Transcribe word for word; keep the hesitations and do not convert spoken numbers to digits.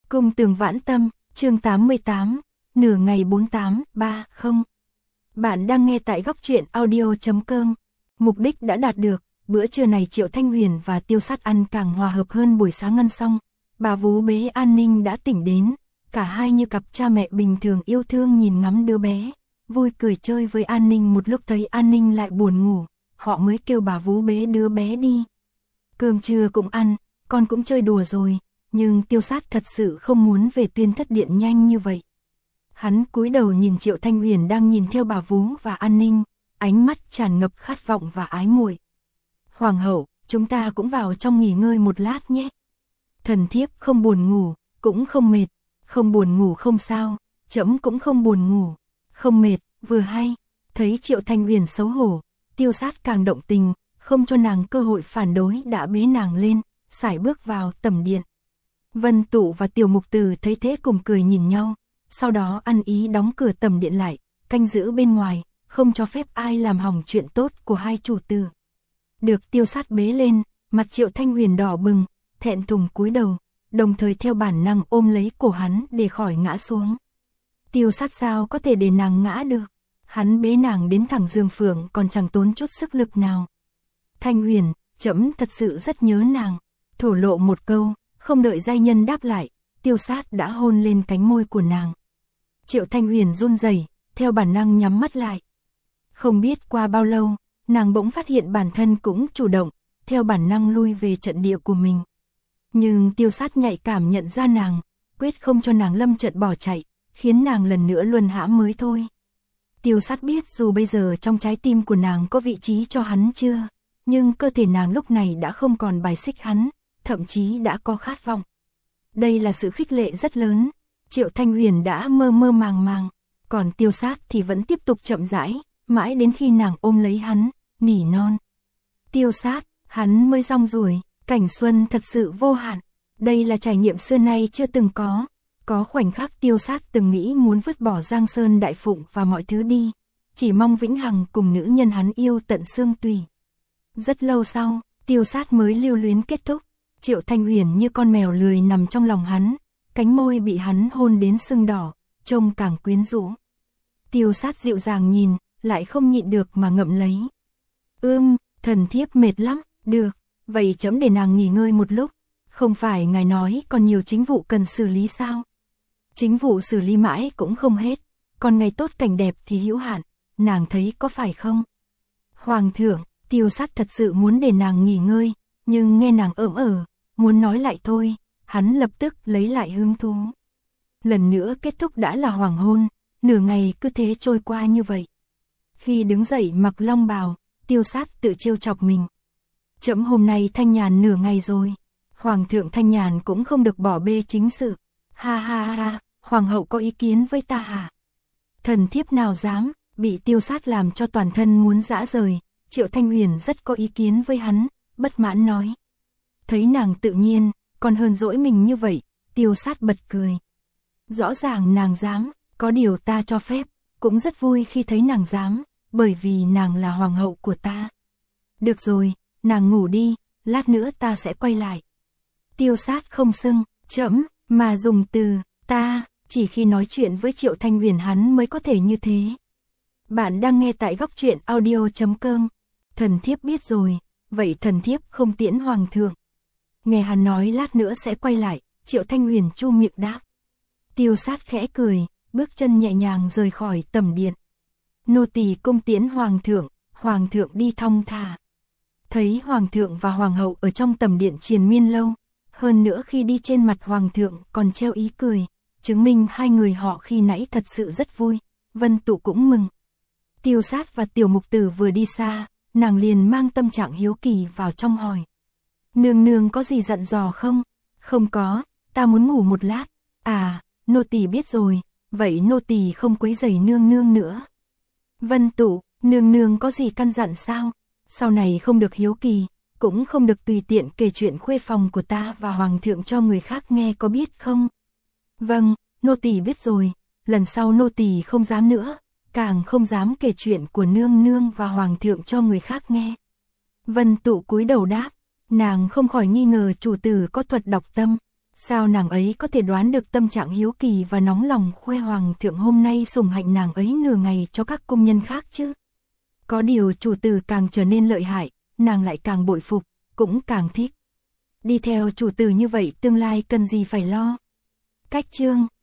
Cung tường vãn tâm, chương tám mươi tám, nửa ngày bốn tám, ba, không. Bạn đang nghe tại góc truyện audio.com. Mục đích đã đạt được, bữa trưa này Triệu Thanh Huyền và Tiêu Sát ăn càng hòa hợp hơn buổi sáng ăn xong. Bà vú bế An Ninh đã tỉnh đến, cả hai như cặp cha mẹ bình thường yêu thương nhìn ngắm đứa bé, vui cười chơi với An Ninh. Một lúc thấy An Ninh lại buồn ngủ, họ mới kêu bà vú bế đứa bé đi. Cơm trưa cũng ăn, con cũng chơi đùa rồi, nhưng Tiêu Sát thật sự không muốn về Tuyên Thất Điện nhanh như vậy. Hắn cúi đầu nhìn Triệu Thanh Huyền đang nhìn theo bà vú và An Ninh, ánh mắt tràn ngập khát vọng và ái muội. Hoàng hậu, chúng ta cũng vào trong nghỉ ngơi một lát nhé. Thần thiếp không buồn ngủ, cũng không mệt. Không buồn ngủ không sao, trẫm cũng không buồn ngủ. Không mệt, vừa hay. Thấy Triệu Thanh Huyền xấu hổ, Tiêu Sát càng động tình, không cho nàng cơ hội phản đối đã bế nàng lên, sải bước vào tẩm điện. Vân Tụ và Tiểu Mục Từ thấy thế cùng cười nhìn nhau, sau đó ăn ý đóng cửa tẩm điện lại, canh giữ bên ngoài, không cho phép ai làm hỏng chuyện tốt của hai chủ tử. Được Tiêu Sát bế lên, mặt Triệu Thanh Huyền đỏ bừng, thẹn thùng cúi đầu, đồng thời theo bản năng ôm lấy cổ hắn để khỏi ngã xuống. Tiêu Sát sao có thể để nàng ngã được, hắn bế nàng đến thẳng giường phượng còn chẳng tốn chút sức lực nào. Thanh Huyền, trẫm thật sự rất nhớ nàng. Thổ lộ một câu, không đợi giai nhân đáp lại, Tiêu Sát đã hôn lên cánh môi của nàng. Triệu Thanh Huyền run rẩy, theo bản năng nhắm mắt lại. Không biết qua bao lâu, nàng bỗng phát hiện bản thân cũng chủ động, theo bản năng lui về trận địa của mình. Nhưng Tiêu Sát nhạy cảm nhận ra nàng, quyết không cho nàng lâm trận bỏ chạy, khiến nàng lần nữa luân hãm mới thôi. Tiêu Sát biết dù bây giờ trong trái tim của nàng có vị trí cho hắn chưa, nhưng cơ thể nàng lúc này đã không còn bài xích hắn, thậm chí đã có khát vọng. Đây là sự khích lệ rất lớn. Triệu Thanh Huyền đã mơ mơ màng màng, còn Tiêu Sát thì vẫn tiếp tục chậm rãi, mãi đến khi nàng ôm lấy hắn, nỉ non. Tiêu Sát, hắn mới rong ruổi, cảnh xuân thật sự vô hạn. Đây là trải nghiệm xưa nay chưa từng có. Có khoảnh khắc Tiêu Sát từng nghĩ muốn vứt bỏ Giang Sơn Đại Phụng và mọi thứ đi, chỉ mong vĩnh hằng cùng nữ nhân hắn yêu tận xương tủy. Rất lâu sau, Tiêu Sát mới lưu luyến kết thúc. Triệu Thanh Huyền như con mèo lười nằm trong lòng hắn, cánh môi bị hắn hôn đến sưng đỏ, trông càng quyến rũ. Tiêu Sát dịu dàng nhìn, lại không nhịn được mà ngậm lấy. Ưm, thần thiếp mệt lắm, được, vậy chấm để nàng nghỉ ngơi một lúc. Không phải ngài nói còn nhiều chính vụ cần xử lý sao? Chính vụ xử lý mãi cũng không hết, còn ngày tốt cảnh đẹp thì hữu hạn, nàng thấy có phải không? Hoàng thượng, Tiêu Sát thật sự muốn để nàng nghỉ ngơi, nhưng nghe nàng ỡm ở, muốn nói lại thôi, hắn lập tức lấy lại hứng thú. Lần nữa kết thúc đã là hoàng hôn, nửa ngày cứ thế trôi qua như vậy. Khi đứng dậy mặc long bào, Tiêu Sát tự trêu chọc mình. Chấm hôm nay thanh nhàn nửa ngày rồi, hoàng thượng thanh nhàn cũng không được bỏ bê chính sự. Ha ha ha, hoàng hậu có ý kiến với ta hả? Thần thiếp nào dám, bị Tiêu Sát làm cho toàn thân muốn rã rời. Triệu Thanh Huyền rất có ý kiến với hắn, bất mãn nói. Thấy nàng tự nhiên, còn hơn dỗi mình như vậy, Tiêu Sát bật cười. Rõ ràng nàng dám, có điều ta cho phép, cũng rất vui khi thấy nàng dám, bởi vì nàng là hoàng hậu của ta. Được rồi, nàng ngủ đi, lát nữa ta sẽ quay lại. Tiêu Sát không xưng, trẫm, mà dùng từ, ta, chỉ khi nói chuyện với Triệu Thanh Huyền hắn mới có thể như thế. Bạn đang nghe tại góc truyện audio.com. Thần thiếp biết rồi, vậy thần thiếp không tiễn hoàng thượng. Nghe hắn nói lát nữa sẽ quay lại, Triệu Thanh Huyền chu miệng đáp. Tiêu Sát khẽ cười, bước chân nhẹ nhàng rời khỏi tẩm điện. Nô tỳ cung tiễn hoàng thượng, hoàng thượng đi thong thả. Thấy hoàng thượng và hoàng hậu ở trong tẩm điện triền miên lâu, hơn nữa khi đi trên mặt hoàng thượng còn treo ý cười, chứng minh hai người họ khi nãy thật sự rất vui. Vân Tụ cũng mừng. Tiêu Sát và Tiểu Mục Tử vừa đi xa, nàng liền mang tâm trạng hiếu kỳ vào trong hỏi. Nương nương có gì dặn dò không? Không có, ta muốn ngủ một lát. À, nô tỳ biết rồi, vậy nô tỳ không quấy rầy nương nương nữa. Vân Tụ, nương nương có gì căn dặn sao? Sau này không được hiếu kỳ, cũng không được tùy tiện kể chuyện khuê phòng của ta và hoàng thượng cho người khác nghe, có biết không? Vâng, nô tỳ biết rồi, lần sau nô tỳ không dám nữa, càng không dám kể chuyện của nương nương và hoàng thượng cho người khác nghe. Vân Tụ cúi đầu đáp, nàng không khỏi nghi ngờ chủ tử có thuật đọc tâm. Sao nàng ấy có thể đoán được tâm trạng hiếu kỳ và nóng lòng khoe hoàng thượng hôm nay sủng hạnh nàng ấy nửa ngày cho các công nhân khác chứ? Có điều chủ tử càng trở nên lợi hại, nàng lại càng bội phục, cũng càng thích. Đi theo chủ tử như vậy tương lai cần gì phải lo. Cách chương